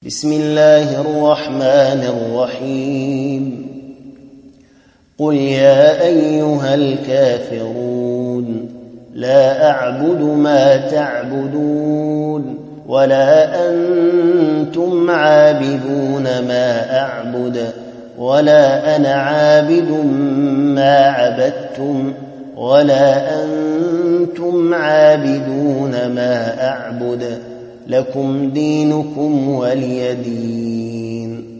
بسم الله الرحمن الرحيم قل يا أيها الكافرون لا أعبد ما تعبدون ولا أنتم عابدون ما أعبد ولا أنا عابد ما عبدتم ولا أنتم عابدون ما أعبد لكم دينكم ولي دين.